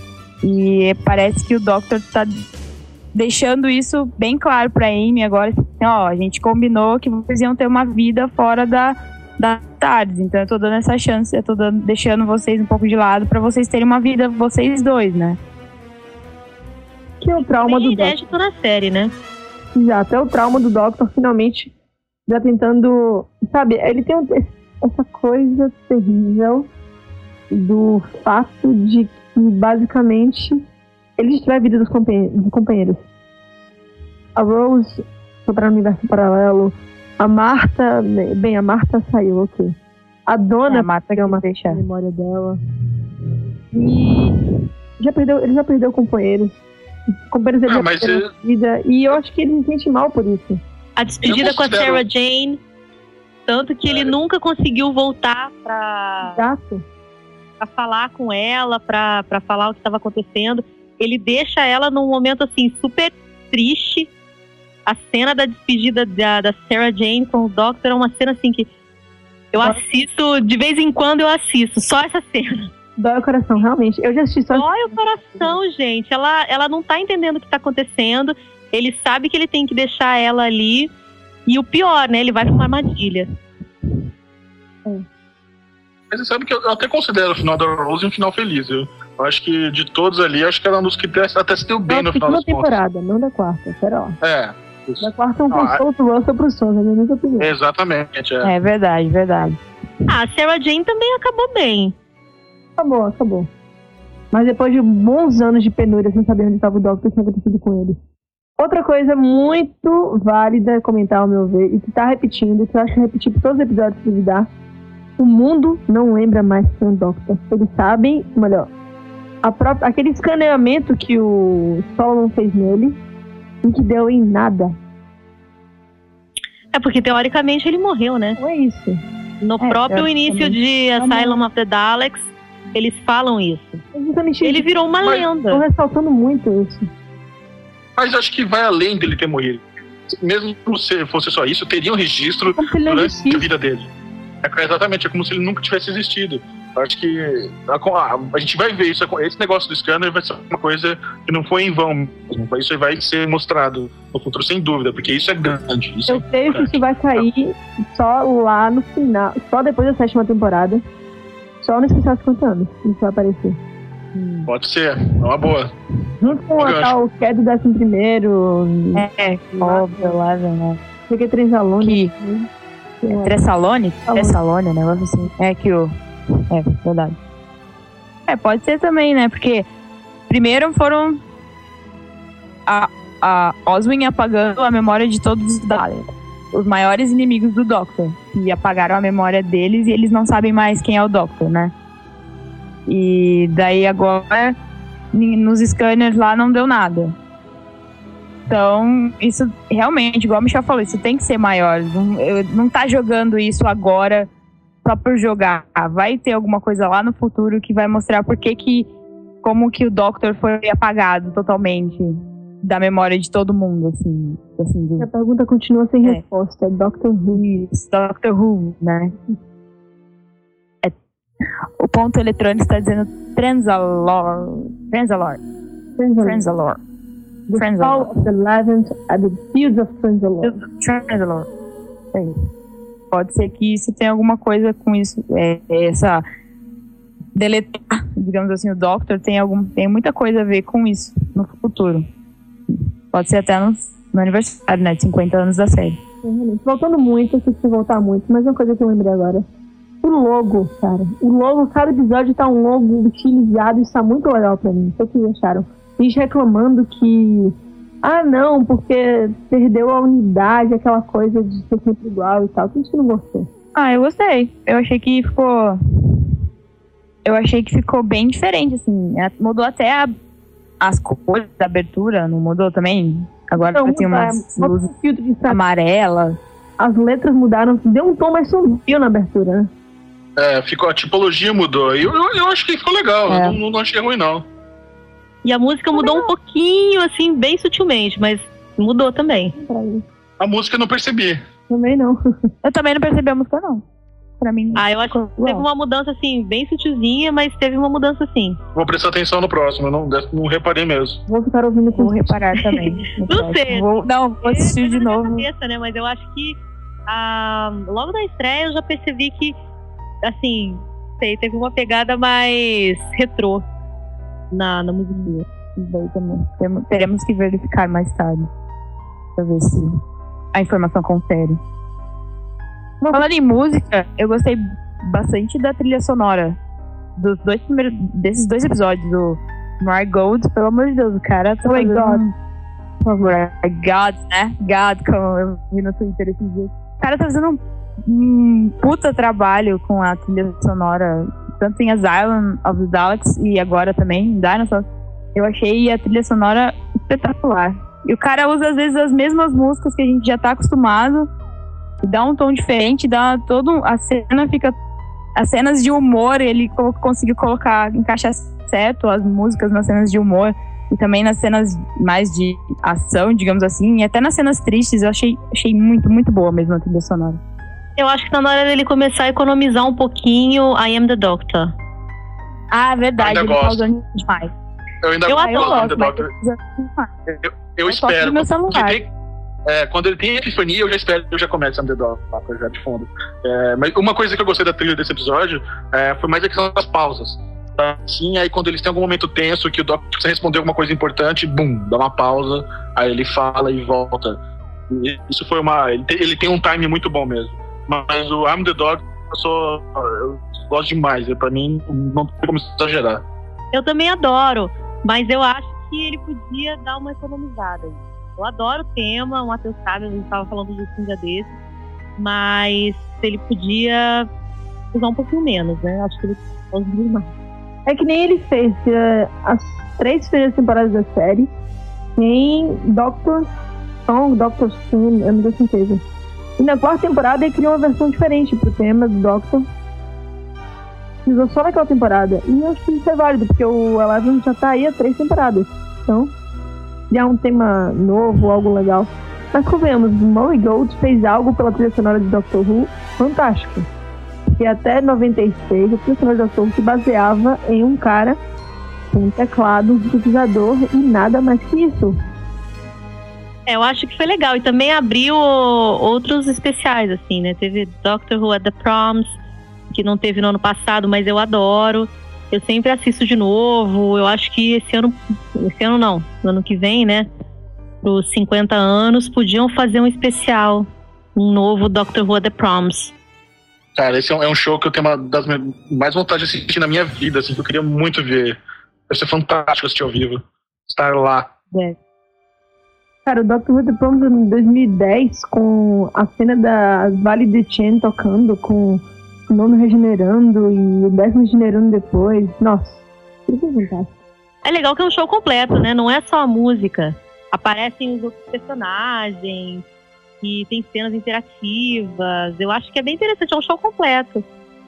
E parece que o Doctor tá deixando isso bem claro pra Amy agora, assim, ó, a gente combinou que vocês iam ter uma vida fora da, da tarde, então eu tô dando essa chance, eu tô dando, deixando vocês um pouco de lado pra vocês terem uma vida, vocês dois, né? Que é o trauma Bem do Doctor. inédito na série, né? Exato, é o trauma do Doctor finalmente já tentando, sabe, ele tem um, essa coisa terrível do fato de que basicamente ele destrói a vida dos companheiros. Dos companheiros. A Rose foi para o universo paralelo, a Marta, bem, a Marta saiu, ok. A Dona É, a Marta perdeu uma deixar. memória dela. E já perdeu, ele já perdeu companheiros. Companheiros dele Ah, já mas perderam é- vida, e eu acho que ele se sente mal por isso. A despedida Eu com a considero- Sarah Jane, tanto que ele nunca conseguiu voltar pra, Exato. pra falar com ela, pra, pra falar o que estava acontecendo. Ele deixa ela num momento, assim, super triste. A cena da despedida da, da Sarah Jane com o Doctor é uma cena, assim, que eu assisto, de vez em quando eu assisto, só essa cena. Dói o coração, realmente. Eu já assisti só. Dói o coração, gente. Ela, ela não tá entendendo o que tá acontecendo. Ele sabe que ele tem que deixar ela ali. E o pior, né? Ele vai pra uma armadilha. Mas você sabe que eu até considero o final da Rose um final feliz. Eu, eu acho que de todos ali, acho que ela é um dos que até se deu bem no final da das contas. temporada, não da quarta. Pera lá. É, isso. Da quarta é um Ah, consolo pro Russell pro Sons, na minha opinião. Exatamente, é. É verdade, verdade. Ah, a Sarah Jane também acabou bem. Acabou, acabou. Mas depois de bons anos de penúria, sem saber onde estava o Doctor, o que tinha acontecido com ele. Outra coisa muito válida comentar ao meu ver, e que tá repetindo, que eu acho que eu repeti por todos os episódios que dar. O mundo não lembra mais quem é o Doctor. Eles sabem, melhor, a própria, aquele escaneamento que o Solomon fez nele, em que deu em nada. É porque, teoricamente, ele morreu, né? Não é isso. No É, próprio início de Asylum of the Daleks, eles falam isso. Exatamente Ele isso. virou uma Mas- Estão lenda. ressaltando muito isso. Mas acho que vai além dele ter morrido. Mesmo se fosse só isso, teria um registro Como se ele não durante a existisse. vida dele. É, exatamente, é como se ele nunca tivesse existido. Eu acho que a, a- a gente vai ver isso. Esse negócio do scanner vai ser uma coisa que não foi em vão mesmo. Isso vai ser mostrado no futuro, sem dúvida, porque isso é grande. Isso Eu é creio que isso vai cair só lá no final, só depois da sétima temporada. Só no especial cinquenta anos. Isso vai aparecer. Pode ser, é uma boa. Junto com Eu a acho. tal que é do décimo primeiro. É, óbvio, lá, né? Porque Transalone. Que Tressalone? Tressalone, um negócio assim. É que o... É, verdade. É, pode ser também, né? Porque primeiro foram a, a Oswin apagando a memória de todos os Daleks. Os maiores inimigos do Doctor. E apagaram a memória deles e eles não sabem mais quem é o Doctor, né? E daí agora nos scanners lá não deu nada. Então, isso realmente, igual a Michelle falou, isso tem que ser maior. Não, eu, não tá jogando isso agora só por jogar. Vai ter alguma coisa lá no futuro que vai mostrar por que que, como que o Doctor foi apagado totalmente da memória de todo mundo, assim. assim do, A pergunta continua sem É. resposta. Doctor Who. isso, Doctor Who, né? É, o ponto eletrônico está dizendo Transalor. Transalor. Transalore. Transalor. The Transalore. Fall of the Levant at the Fields of Transalore. Transalor. É isso. Pode ser que isso tenha alguma coisa com isso. É, essa deletar, digamos assim, o Doctor tem, algum, tem muita coisa a ver com isso no futuro. Pode ser até no, no aniversário, né? De cinquenta anos da série. Realmente. Voltando muito, eu sei que voltar muito, mas uma coisa que eu lembrei agora. O logo, cara. O logo, cada episódio tá um logo utilizado e isso tá muito legal pra mim. Não sei o que vocês acharam. Gente reclamando que... Ah, não, porque perdeu a unidade, aquela coisa de ser sempre igual e tal. Tem gente que não gostou. Ah, eu gostei. Eu achei que ficou... Eu achei que ficou bem diferente, assim. É, mudou até a... as cores da abertura, não mudou também? Agora Não, tem muda- umas bota luzes um filtro de fra- amarelas. As letras mudaram, deu um tom mais sombrio na abertura, né? É, ficou, a tipologia mudou. E eu, eu, eu acho que ficou legal. É. Eu não, não achei ruim, não. E a música mudou um pouquinho, assim, bem sutilmente, mas mudou também. Pra mim. A música eu não percebi. Também não. Eu também não percebi a música, não. pra mim. Ah, eu acho que teve uma mudança, assim, bem sutilzinha, mas teve uma mudança, sim. Vou prestar atenção no próximo, eu não, não reparei mesmo. Vou ficar ouvindo com Vou reparar também. Não sei. Vou, não, vou assistir de novo. Cabeça, né? Mas eu acho que ah, logo na estreia eu já percebi que, assim, sei, teve uma pegada mais retrô na, na musiquinha. Daí também. Tem- Teremos que verificar mais tarde. Pra ver se a informação confere. Falando em música, eu gostei bastante da trilha sonora dos dois primeiros, desses dois episódios do Mar Gold. Pelo amor de Deus, o cara tá Oh my fazendo God. um- por favor, God, né? God, como eu vi no Twitter esses dias. O cara tá fazendo um, um puta trabalho com a trilha sonora, tanto em Asylum of the Daleks e agora também em Dinosaurs. Eu achei a trilha sonora espetacular. E o cara usa às vezes as mesmas músicas que a gente já tá acostumado e dá um tom diferente, dá todo um- a cena fica, as cenas de humor ele co- conseguiu colocar, encaixar certo as músicas nas cenas de humor e também nas cenas mais de ação, digamos assim, e até nas cenas tristes. Eu achei, achei muito, muito boa mesmo a trilha sonora. Eu acho que tá na hora dele começar a economizar um pouquinho I Am the Doctor. Ah, verdade, Ainda ele gosto. tá usando demais. Eu ainda Eu gosto adoro, do mas The Doctor. ele tá usando demais. Eu, eu Eu espero. toco no meu Quando celular. ele tem, é, quando ele tem epifania, eu já espero que eu já comece a The Doctor, já de fundo. É, mas uma coisa que eu gostei da trilha desse episódio é, foi mais a questão das pausas. Tá? Sim, aí quando eles têm algum momento tenso que o Doctor precisa responder alguma coisa importante, bum, dá uma pausa, aí ele fala e volta. E isso foi uma. Ele tem, ele tem um time muito bom mesmo. Mas o I'm the Doctor, eu sou. Eu gosto demais. Pra mim, não tem como exagerar. Eu também adoro, mas eu acho que ele podia dar uma economizada. Eu adoro o tema, o Matheus sabe, a gente estava falando disso um dia desses, mas ele podia usar um pouquinho menos, né? Acho que ele usa demais. É que nem ele fez eh, as três primeiras temporadas da série em Doctor Song, Doctor Stone, eu não tenho certeza. E na quarta temporada ele criou uma versão diferente pro tema do Doctor. Usou só naquela temporada. E eu acho que isso é válido, porque o Eleven já tá aí há três temporadas. Então, já é um tema novo, algo legal. Mas convenhamos, Murray Gold fez algo pela trilha sonora de Doctor Who fantástico. Porque até noventa e seis a trilha sonora de Doctor Who se baseava em um cara com um teclado, um sintetizador e nada mais que isso. É, eu acho que foi legal. E também abriu outros especiais, assim, né? Teve Doctor Who at the Proms, que não teve no ano passado, mas eu adoro. Eu sempre assisto de novo. Eu acho que esse ano, esse ano não, no ano que vem, né? Para os cinquenta anos, podiam fazer um especial, um novo Doctor Who at the Proms. Cara, esse é um, é um show que eu tenho uma das me- mais vontade de assistir na minha vida, assim, que eu queria muito ver. Deve ser fantástico assistir ao vivo. Estar lá. É. Cara, o Doctor Who The Proms em dois mil e dez, com a cena da Vale de Chen tocando, com o nono regenerando e o décimo regenerando depois. Nossa, isso é fantástico. É legal que é um show completo, né? Não é só a música. Aparecem os outros personagens e tem cenas interativas. Eu acho que é bem interessante, é um show completo.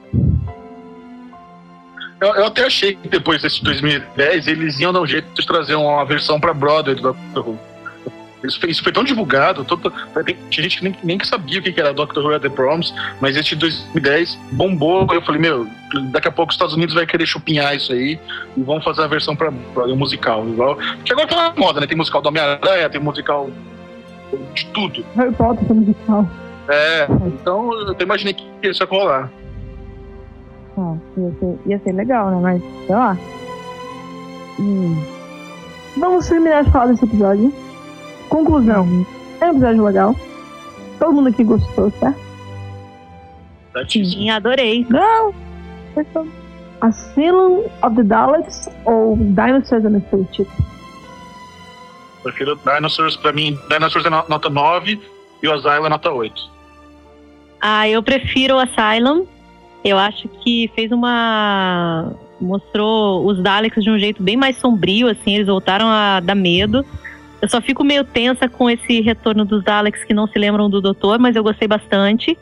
Eu, eu até achei que depois desse dois mil e dez eles iam dar um jeito de trazer uma versão pra Broadway do Doctor Who. Isso foi, isso foi tão divulgado, todo, tem, tinha gente que nem, nem sabia o que era Doctor Who at the Proms, mas esse de dois mil e dez bombou. Eu falei, meu, daqui a pouco os Estados Unidos vai querer chupinhar isso aí e vão fazer a versão pra Broadway, um musical. Igual, porque agora tá na moda, né? Tem musical do Homem-Aranha, tem musical de tudo. Harry Potter foi musical. É, então eu até imaginei que isso ia rolar. Ah, ia, ser, ia ser legal, né? Mas, sei lá. Hum. Vamos terminar de falar desse episódio. Conclusão. É um episódio legal. Todo mundo aqui gostou, certo? Certíssimo. Sim, adorei. Não! Asylum of the Daleks ou Dinosaurs on a Spaceship? Prefiro Dinosaurs, pra mim, Dinosaurs é no- nota nove e o Asylum é nota oito. Ah, eu prefiro o Asylum. Eu acho que fez uma... mostrou os Daleks de um jeito bem mais sombrio, assim, eles voltaram a dar medo. Eu só fico meio tensa com esse retorno dos Daleks que não se lembram do Doutor, mas eu gostei bastante.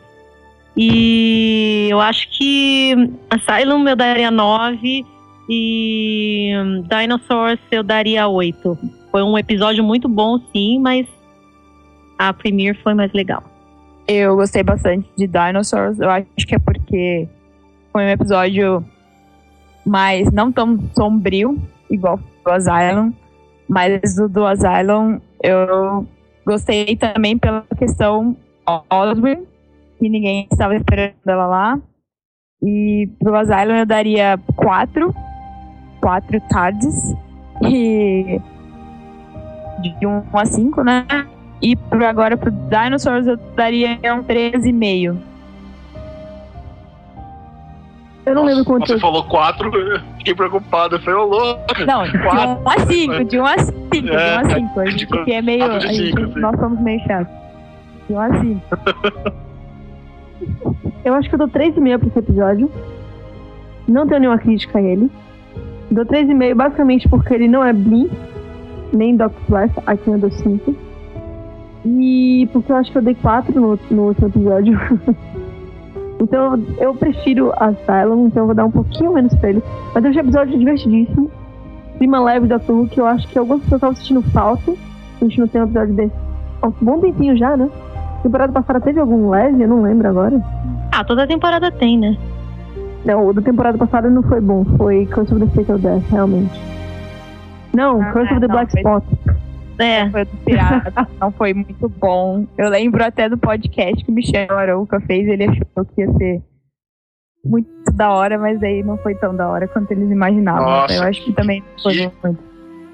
E eu acho que Asylum eu daria nove e Dinosaurs eu daria oito. Foi um episódio muito bom, sim, mas a Premiere foi mais legal. Eu gostei bastante de Dinosaurs. Eu acho que é porque foi um episódio mais não tão sombrio, igual o Asylum. Mas o do Asylum eu gostei também pela questão Oswald, que ninguém estava esperando ela lá. E pro Asylum eu daria quatro. Quatro tardes. E de um a cinco, né? E por agora pro Dinosaurs eu daria um três e meio. Eu não lembro quanto. Você falou quatro, eu fiquei preocupado. Eu falei, ô louco. Não, de um a cinco, de um a cinco, de um a cinco. A gente que é meio. A gente, nós somos meio chatos. De um a cinco. Eu acho que eu dou três e meio pra esse episódio. Não tenho nenhuma crítica a ele. Dou três e meio basicamente porque ele não é Blee, nem doctor Flash, aqui eu dou cinco. E porque eu acho que eu dei quatro no, no último episódio. Então eu prefiro Asylum, então eu vou dar um pouquinho menos pra ele. Mas é um episódio divertidíssimo. Clima leve do Doctor Who, que eu acho que algumas pessoas estavam sentindo falta. A gente não tem um episódio desse há um bom tempinho já, né? Temporada passada teve algum leve? Eu não lembro agora. Ah, toda temporada tem, né? Não, o da temporada passada não foi bom. Foi Curse of the Fatal Death, realmente. Não, ah, Curse of the não, Black foi... Spot. É. Foi do pirata, não foi muito bom. Eu lembro até do podcast que o Michel Arouca fez. Ele achou que ia ser muito da hora, mas aí não foi tão da hora quanto eles imaginavam. Nossa, eu acho que também não foi que... muito.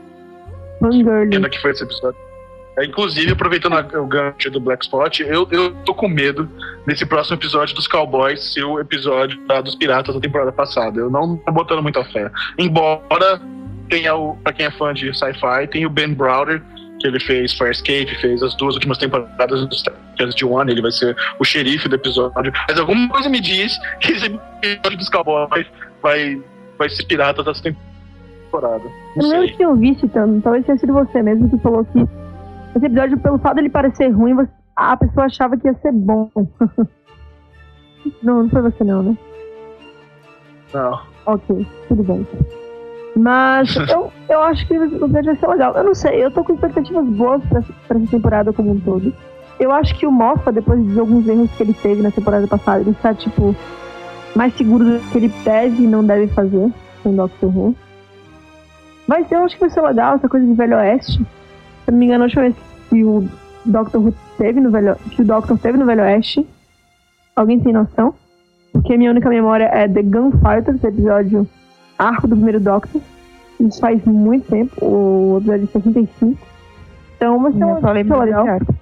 Fangirl. que foi esse episódio. É, inclusive, aproveitando a, o gancho do Black Spot, eu, eu tô com medo nesse próximo episódio dos Cowboys ser o episódio da, dos Piratas da temporada passada. Eu não tô botando muita fé. Embora tenha o, pra quem é fã de sci-fi, tem o Ben Browder, que ele fez Farscape, fez as duas últimas temporadas do de One, ele vai ser o xerife do episódio. Mas alguma coisa me diz que esse episódio dos Cowboys vai, vai ser Piratas dessa temporada. Não eu sei. lembro que eu vi citando, talvez tenha sido você mesmo que falou que esse episódio, pelo fato dele parecer ruim, você, a pessoa achava que ia ser bom. Não, não foi você não, né? Não. Ok, tudo bem. Mas eu, eu acho que o episódio vai ser legal. Eu não sei, eu tô com expectativas boas pra, pra essa temporada como um todo. Eu acho que o Moffat, depois de alguns erros que ele teve na temporada passada, ele está, tipo, mais seguro do que ele deve e não deve fazer com o Doctor Who. Mas eu acho que vai ser legal essa coisa de Velho Oeste. Se não me engano, a última vez que o Doctor Who teve no Velho, que o Doctor teve no Velho Oeste. Alguém tem noção? Porque a minha única memória é The Gunfighter, esse episódio arco do primeiro Doctor. Isso faz muito tempo, o episódio de sessenta e cinco. Então vai ser Não, uma coisa legal.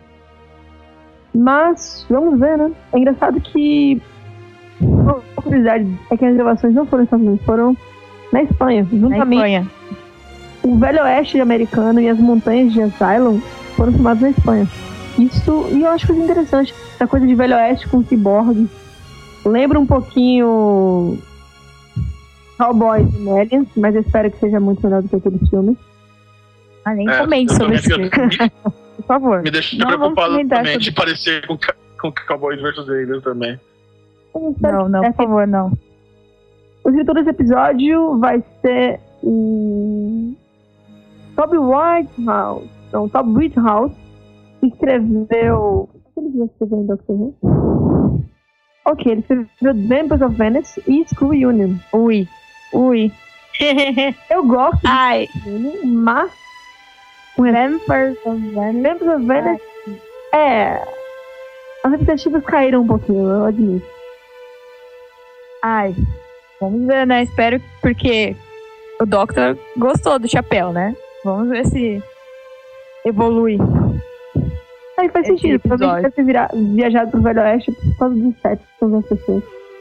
Mas, vamos ver, né? É engraçado que a curiosidade é que as gravações não foram nos Estados Unidos, foram na Espanha. Juntamente, na Espanha. O Velho Oeste americano e as montanhas de Asylum foram filmados na Espanha. Isso, e eu acho coisa interessante. Essa coisa de Velho Oeste com cyborg. Lembra um pouquinho Cowboys e Aliens, mas eu espero que seja muito melhor do que aquele filme. Ah, nem É, comente eu sobre também isso. fico- Por favor. Me deixa Não, preocupado vamos comentar também sobre- de parecer com, ca- com Cowboys versus Aliens também. Eu espero Não, que- não, é, por favor, não. O escritor desse episódio vai ser o Toby Whitehouse. Não, Toby Whitehouse, que escreveu. O que ele escreveu em Doctor Who? Ok, ele escreveu Vampires of Venice e School Union. Ui. Ui. Eu gosto Ai. de School Union, mas Vampires of Venice. Vampires of Venice é. As expectativas caíram um pouquinho, eu admito. Ai. Vamos ver, né? Espero porque o Doctor gostou do chapéu, né? Vamos ver se evolui. Aí faz Esse sentido, episódio. provavelmente deve ter vira- viajado pro Velho Oeste por causa dos sets que são as pessoas.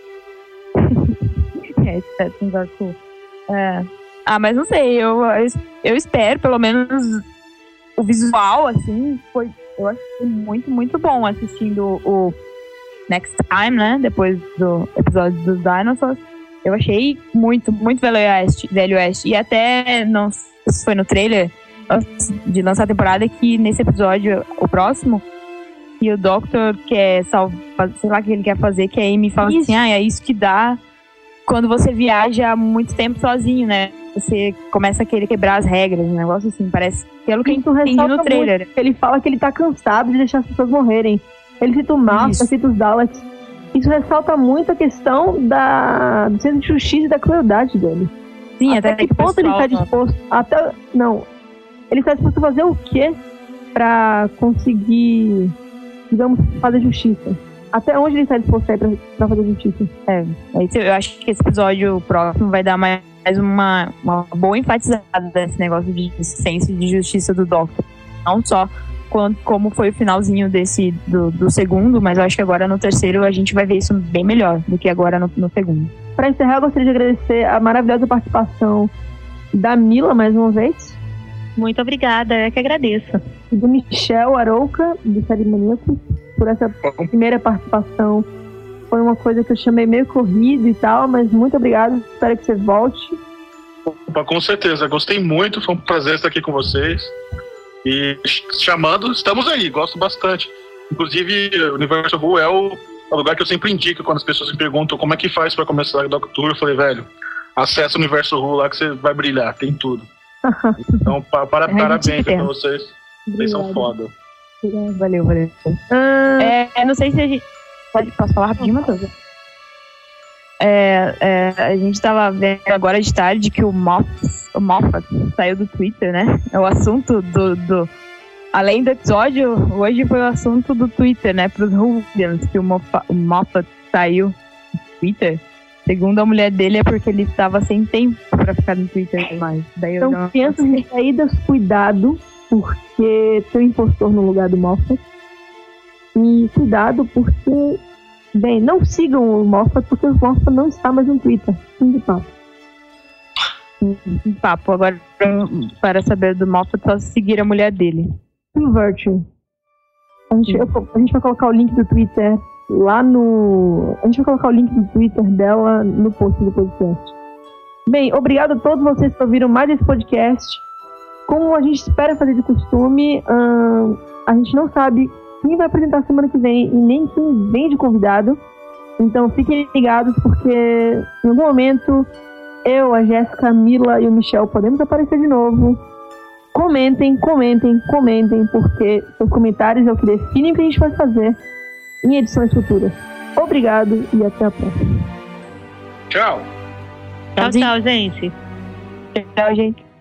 É, esse Stetson Darko. É. Ah, mas não sei, eu, eu, eu espero, pelo menos o visual, assim, foi, eu achei muito, muito bom assistindo o Next Time, né? Depois do episódio dos Dinosaurs. Eu achei muito, muito Velho Oeste, Velho Oeste. E até, não sei se foi no trailer antes de lançar a temporada, que nesse episódio, o próximo, que o Doctor quer salvar, sei lá o que ele quer fazer, que a Amy fala Isso. assim, ah, é isso que dá quando você viaja muito tempo sozinho, né? Você começa a querer quebrar as regras, um negócio assim, parece, pelo que eu Isso entendi ressalta no trailer. muito. Ele fala que ele tá cansado de deixar as pessoas morrerem. Ele cita o Mafra, Isso. cita os Daleks. Isso ressalta muito a questão da, do senso de justiça e da crueldade dele. Sim, até, até que ponto ele está pessoal- disposto... Até, não. Ele está disposto a fazer o quê pra conseguir, digamos, fazer justiça? Até onde ele está disposto a ir pra, pra fazer justiça? É, esse- eu acho que esse episódio próximo vai dar mais uma, uma boa enfatizada nesse negócio de senso de justiça do Doctor. Não só quando, como foi o finalzinho desse do, do segundo, mas eu acho que agora no terceiro a gente vai ver isso bem melhor do que agora no, no segundo. Para encerrar, eu gostaria de agradecer a maravilhosa participação da Mila, mais uma vez, Muito obrigada, eu que agradeço. e do Michel Arouca, do Série Maníaco, por essa primeira participação. Foi uma coisa que eu chamei meio corrido e tal, mas muito obrigado, espero que você volte. Opa, com certeza, gostei muito, foi um prazer estar aqui com vocês. E chamando, estamos aí, gosto bastante. Inclusive, o Universo Who é o, é o lugar que eu sempre indico quando as pessoas me perguntam como é que faz para começar a Doctor. Eu falei, velho, acessa o Universo Who lá que você vai brilhar, tem tudo. Então, pa, para, A gente parabéns tem. pra vocês. Vocês são foda. Valeu, valeu. Ah, É, não sei se a gente. Pode, posso falar rapidinho, Matheus? É, é, a gente tava vendo agora de tarde que o Moffat, o Moffat saiu do Twitter, né? É o assunto do, do. Além do episódio, hoje foi o assunto do Twitter, né? Pros Whovians, que o Moffat, o Moffat saiu do Twitter. Segundo a mulher dele, é porque ele estava sem tempo pra ficar no Twitter mais. Daí eu Então, já- crianças distraídas, cuidado, porque tem um impostor no lugar do Moffat. E cuidado, porque... Bem, não sigam o Moffat, porque o Moffat não está mais no Twitter. Fim de papo. Um papo. Agora, para saber do Moffat, só seguir a mulher dele. True Virtue. A gente, eu- a gente vai colocar o link do Twitter lá no... A gente vai colocar o link do Twitter dela no post do podcast. Bem, obrigado a todos vocês que ouviram mais esse podcast. Como a gente espera fazer de costume, ahn, a gente não sabe quem vai apresentar semana que vem e nem quem vem de convidado. Então fiquem ligados, porque em algum momento eu, a Jéssica, a Mila e o Michel podemos aparecer de novo. Comentem, comentem, comentem, porque os comentários é o que definem o que a gente vai fazer em edições futuras. Obrigado e até a próxima. Tchau. Tchau, tchau, gente. Tchau, gente.